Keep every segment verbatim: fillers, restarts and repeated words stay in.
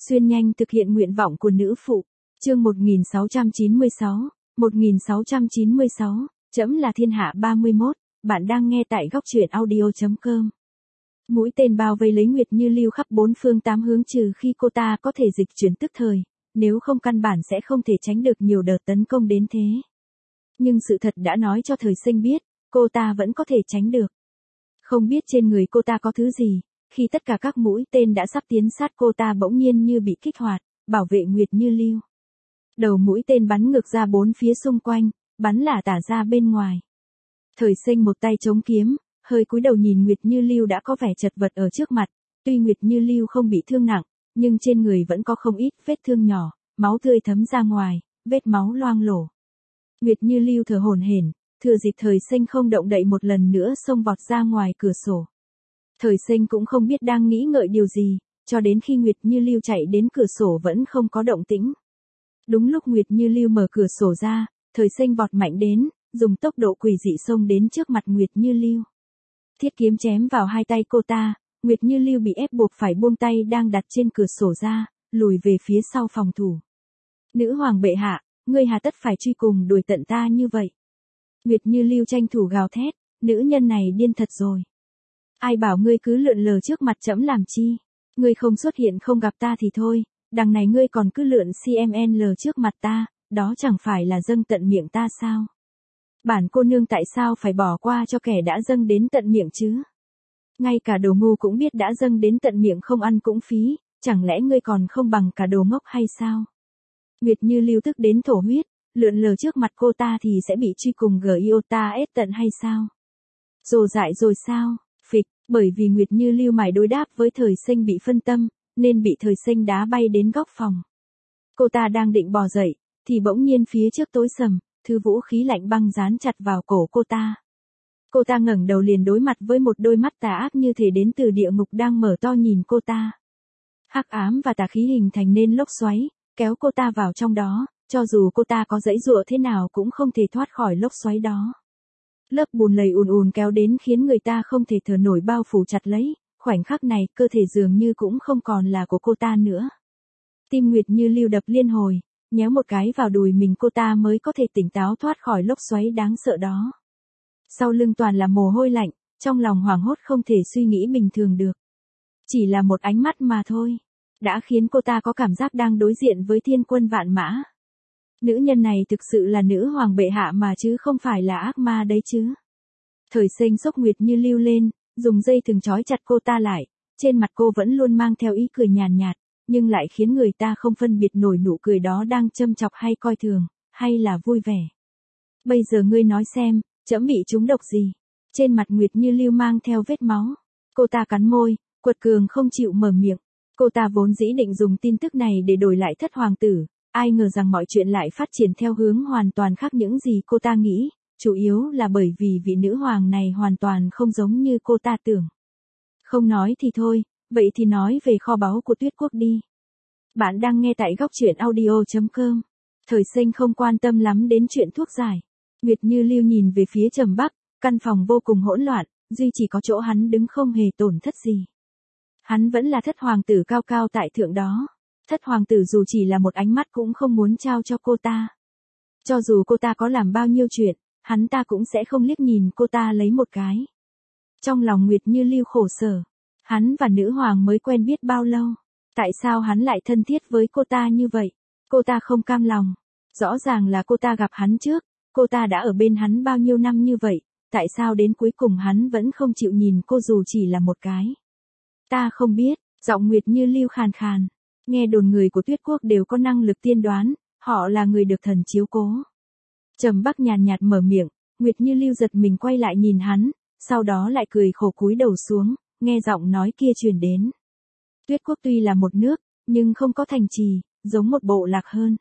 Xuyên nhanh thực hiện nguyện vọng của nữ phụ. Chương một nghìn sáu trăm chín mươi sáu, một nghìn sáu trăm chín mươi sáu, Trẫm là thiên hạ ba mươi mốt, bạn đang nghe tại góc truyện audio.com. Mũi tên bao vây lấy Nguyệt Như Lưu khắp bốn phương tám hướng trừ khi cô ta có thể dịch chuyển tức thời, nếu không căn bản sẽ không thể tránh được nhiều đợt tấn công đến thế. Nhưng sự thật đã nói cho Thời Sinh biết, cô ta vẫn có thể tránh được. Không biết trên người cô ta có thứ gì, khi tất cả các mũi tên đã sắp tiến sát cô ta bỗng nhiên như bị kích hoạt, bảo vệ Nguyệt Như Lưu. Đầu mũi tên bắn ngược ra bốn phía xung quanh, bắn lả tả ra bên ngoài. Thời Sinh một tay chống kiếm, hơi cúi đầu nhìn Nguyệt Như Lưu đã có vẻ chật vật ở trước mặt, tuy Nguyệt Như Lưu không bị thương nặng, nhưng trên người vẫn có không ít vết thương nhỏ, máu tươi thấm ra ngoài, vết máu loang lổ. Nguyệt Như Lưu thở hổn hển, thừa dịp Thời Sinh không động đậy một lần nữa xông vọt ra ngoài cửa sổ. Thời Sinh cũng không biết đang nghĩ ngợi điều gì, cho đến khi Nguyệt Như Lưu chạy đến cửa sổ vẫn không có động tĩnh. Đúng lúc Nguyệt Như Lưu mở cửa sổ ra, Thời Sinh vọt mạnh đến, dùng tốc độ quỷ dị xông đến trước mặt Nguyệt Như Lưu. Thiết kiếm chém vào hai tay cô ta, Nguyệt Như Lưu bị ép buộc phải buông tay đang đặt trên cửa sổ ra, lùi về phía sau phòng thủ. Nữ hoàng bệ hạ, ngươi hà tất phải truy cùng đuổi tận ta như vậy. Nguyệt Như Lưu tranh thủ gào thét, nữ nhân này điên thật rồi. Ai bảo ngươi cứ lượn lờ trước mặt trẫm làm chi? Ngươi không xuất hiện không gặp ta thì thôi, đằng này ngươi còn cứ lượn cml trước mặt ta, đó chẳng phải là dâng tận miệng ta sao? Bản cô nương tại sao phải bỏ qua cho kẻ đã dâng đến tận miệng chứ? Ngay cả đồ ngu cũng biết đã dâng đến tận miệng không ăn cũng phí, chẳng lẽ ngươi còn không bằng cả đồ ngốc hay sao? Nguyệt Như Lưu tức đến thổ huyết, lượn lờ trước mặt cô ta thì sẽ bị truy cùng giota ết tận hay sao? Rồ dại rồi sao? Phịch, bởi vì Nguyệt Như Lưu mải đối đáp với Thời Sinh bị phân tâm, nên bị Thời Sinh đá bay đến góc phòng. Cô ta đang định bò dậy, thì bỗng nhiên phía trước tối sầm, thứ vũ khí lạnh băng dán chặt vào cổ cô ta. Cô ta ngẩng đầu liền đối mặt với một đôi mắt tà ác như thể đến từ địa ngục đang mở to nhìn cô ta. Hắc ám và tà khí hình thành nên lốc xoáy, kéo cô ta vào trong đó, cho dù cô ta có giãy giụa thế nào cũng không thể thoát khỏi lốc xoáy đó. Lớp bùn lầy ùn ùn kéo đến khiến người ta không thể thở nổi bao phủ chặt lấy, khoảnh khắc này cơ thể dường như cũng không còn là của cô ta nữa. Tim Nguyệt Như Lưu đập liên hồi, nhéo một cái vào đùi mình cô ta mới có thể tỉnh táo thoát khỏi lốc xoáy đáng sợ đó. Sau lưng toàn là mồ hôi lạnh, trong lòng hoảng hốt không thể suy nghĩ bình thường được. Chỉ là một ánh mắt mà thôi, đã khiến cô ta có cảm giác đang đối diện với thiên quân vạn mã. Nữ nhân này thực sự là nữ hoàng bệ hạ mà chứ không phải là ác ma đấy chứ. Thời Sinh xốc Nguyệt Như Lưu lên, dùng dây thừng trói chặt cô ta lại, trên mặt cô vẫn luôn mang theo ý cười nhàn nhạt, nhưng lại khiến người ta không phân biệt nổi nụ cười đó đang châm chọc hay coi thường, hay là vui vẻ. Bây giờ ngươi nói xem, trẫm bị trúng độc gì? Trên mặt Nguyệt Như Lưu mang theo vết máu. Cô ta cắn môi, quật cường không chịu mở miệng. Cô ta vốn dĩ định dùng tin tức này để đổi lại thất hoàng tử, ai ngờ rằng mọi chuyện lại phát triển theo hướng hoàn toàn khác những gì cô ta nghĩ, chủ yếu là bởi vì vị nữ hoàng này hoàn toàn không giống như cô ta tưởng. Không nói thì thôi, vậy thì nói về kho báu của Tuyết Quốc đi. Bạn đang nghe tại góc truyện audio.com. Thời Sinh không quan tâm lắm đến chuyện thuốc giải. Nguyệt Như Lưu nhìn về phía Trầm Bắc, căn phòng vô cùng hỗn loạn, duy chỉ có chỗ hắn đứng không hề tổn thất gì. Hắn vẫn là thất hoàng tử cao cao tại thượng đó. Thất hoàng tử dù chỉ là một ánh mắt cũng không muốn trao cho cô ta. Cho dù cô ta có làm bao nhiêu chuyện, hắn ta cũng sẽ không liếc nhìn cô ta lấy một cái. Trong lòng Nguyệt Như Lưu khổ sở. Hắn và nữ hoàng mới quen biết bao lâu? Tại sao hắn lại thân thiết với cô ta như vậy? Cô ta không cam lòng. Rõ ràng là cô ta gặp hắn trước, cô ta đã ở bên hắn bao nhiêu năm như vậy, tại sao đến cuối cùng hắn vẫn không chịu nhìn cô dù chỉ là một cái? Ta không biết, giọng Nguyệt Như Lưu khàn khàn. Nghe đồn người của Tuyết Quốc đều có năng lực tiên đoán, họ là người được thần chiếu cố. Trầm Bắc nhàn nhạt mở miệng, Nguyệt Như Lưu giật mình quay lại nhìn hắn, sau đó lại cười khổ cúi đầu xuống, nghe giọng nói kia truyền đến. Tuyết Quốc tuy là một nước, nhưng không có thành trì, giống một bộ lạc hơn.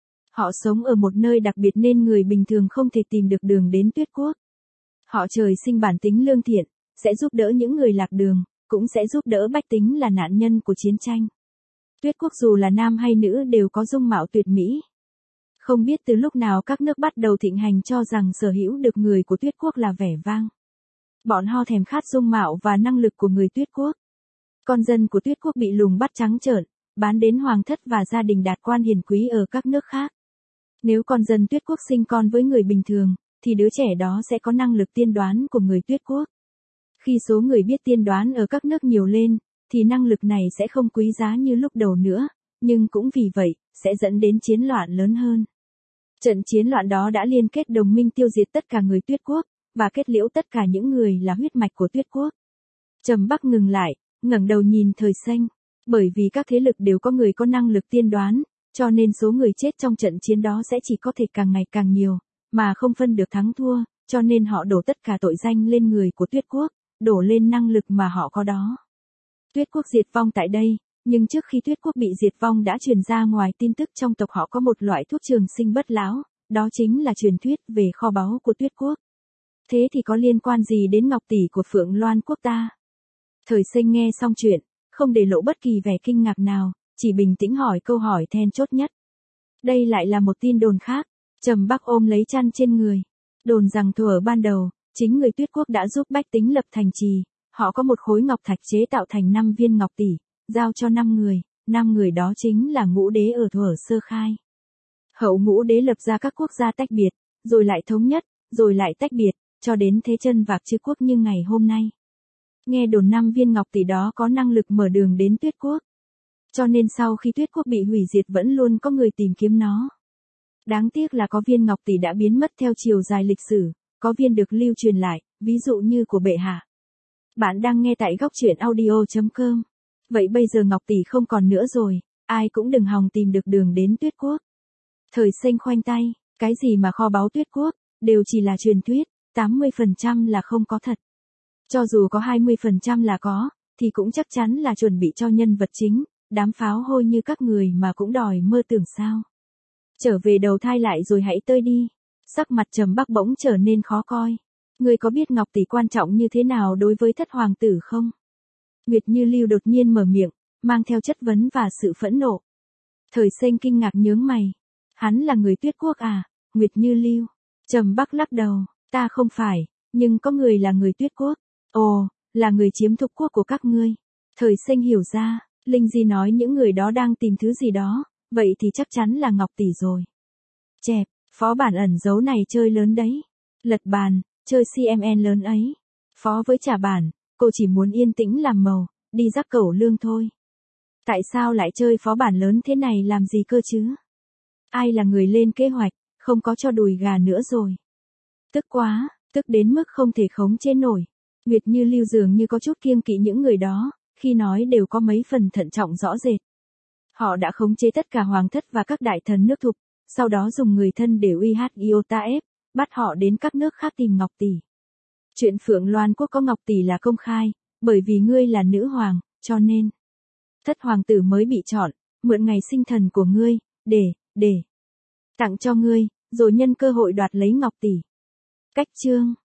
Họ sống ở một nơi đặc biệt nên người bình thường không thể tìm được đường đến Tuyết Quốc. Họ trời sinh bản tính lương thiện, sẽ giúp đỡ những người lạc đường, cũng sẽ giúp đỡ bách tính là nạn nhân của chiến tranh. Tuyết Quốc dù là nam hay nữ đều có dung mạo tuyệt mỹ. Không biết từ lúc nào các nước bắt đầu thịnh hành cho rằng sở hữu được người của Tuyết Quốc là vẻ vang. Bọn họ thèm khát dung mạo và năng lực của người Tuyết Quốc. Con dân của Tuyết Quốc bị lùng bắt trắng trợn, bán đến hoàng thất và gia đình đạt quan hiền quý ở các nước khác. Nếu con dân Tuyết quốc sinh con với người bình thường, thì đứa trẻ đó sẽ có năng lực tiên đoán của người Tuyết quốc. Khi số người biết tiên đoán ở các nước nhiều lên, thì năng lực này sẽ không quý giá như lúc đầu nữa, nhưng cũng vì vậy, sẽ dẫn đến chiến loạn lớn hơn. Trận chiến loạn đó đã liên kết đồng minh tiêu diệt tất cả người Tuyết quốc, và kết liễu tất cả những người là huyết mạch của Tuyết quốc. Trầm Bắc ngừng lại, ngẩng đầu nhìn Thời Xanh. Bởi vì các thế lực đều có người có năng lực tiên đoán, cho nên số người chết trong trận chiến đó sẽ chỉ có thể càng ngày càng nhiều, mà không phân được thắng thua, cho nên họ đổ tất cả tội danh lên người của Tuyết quốc, đổ lên năng lực mà họ có đó. Tuyết quốc diệt vong tại đây, nhưng trước khi Tuyết quốc bị diệt vong đã truyền ra ngoài tin tức trong tộc họ có một loại thuốc trường sinh bất lão, đó chính là truyền thuyết về kho báu của Tuyết quốc. Thế thì có liên quan gì đến ngọc tỷ của Phượng Loan quốc ta? Thời Xanh nghe xong chuyện, không để lộ bất kỳ vẻ kinh ngạc nào, chỉ bình tĩnh hỏi câu hỏi then chốt nhất. Đây lại là một tin đồn khác. Trầm Bắc ôm lấy chăn trên người. Đồn rằng thuở ban đầu, chính người Tuyết quốc đã giúp bách tính lập thành trì, họ có một khối ngọc thạch chế tạo thành năm viên ngọc tỷ, giao cho năm người, năm người đó chính là ngũ đế ở thuở sơ khai. Hậu ngũ đế lập ra các quốc gia tách biệt, rồi lại thống nhất, rồi lại tách biệt, cho đến thế chân vạc chư quốc như ngày hôm nay. Nghe đồn năm viên ngọc tỷ đó có năng lực mở đường đến Tuyết quốc. Cho nên sau khi Tuyết quốc bị hủy diệt vẫn luôn có người tìm kiếm nó. Đáng tiếc là có viên ngọc tỷ đã biến mất theo chiều dài lịch sử, có viên được lưu truyền lại, ví dụ như của bệ hạ. Bạn đang nghe tại góc truyện audio chấm com. Vậy bây giờ ngọc tỷ không còn nữa rồi, ai cũng đừng hòng tìm được đường đến Tuyết quốc. Thời Xanh khoanh tay, cái gì mà kho báu Tuyết quốc, đều chỉ là truyền thuyết, tám mươi phần trăm là không có thật. Cho dù có hai mươi phần trăm là có, thì cũng chắc chắn là chuẩn bị cho nhân vật chính, đám pháo hôi như các người mà cũng đòi mơ tưởng sao. Trở về đầu thai lại rồi hãy tơi đi. Sắc mặt Trầm Bắc bỗng trở nên khó coi. Ngươi có biết ngọc tỷ quan trọng như thế nào đối với thất hoàng tử không? Nguyệt Như Lưu đột nhiên mở miệng, mang theo chất vấn và sự phẫn nộ. Thời Xanh kinh ngạc nhướng mày. Hắn là người Tuyết quốc à? Nguyệt Như Lưu. Trầm Bắc lắc đầu, ta không phải, nhưng có người là người Tuyết quốc. Ồ, là người chiếm thục quốc của các ngươi. Thời Xanh hiểu ra, Linh Di nói những người đó đang tìm thứ gì đó, vậy thì chắc chắn là ngọc tỷ rồi. Chẹp, phó bản ẩn dấu này chơi lớn đấy. Lật bàn, chơi xê em en lớn ấy. Phó với trả bản, cô chỉ muốn yên tĩnh làm màu, đi rắc cẩu lương thôi. Tại sao lại chơi phó bản lớn thế này làm gì cơ chứ? Ai là người lên kế hoạch, không có cho đùi gà nữa rồi. Tức quá, tức đến mức không thể khống chế nổi. Nguyệt Như Lưu dường như có chút kiêng kỵ những người đó, khi nói đều có mấy phần thận trọng rõ rệt. Họ đã khống chế tất cả hoàng thất và các đại thần nước thục, sau đó dùng người thân để uy hát Iota ép, bắt họ đến các nước khác tìm ngọc tỷ. Chuyện Phượng Loan quốc có ngọc tỷ là công khai, bởi vì ngươi là nữ hoàng, cho nên thất hoàng tử mới bị chọn, mượn ngày sinh thần của ngươi, để, để tặng cho ngươi, rồi nhân cơ hội đoạt lấy ngọc tỷ. Cách chương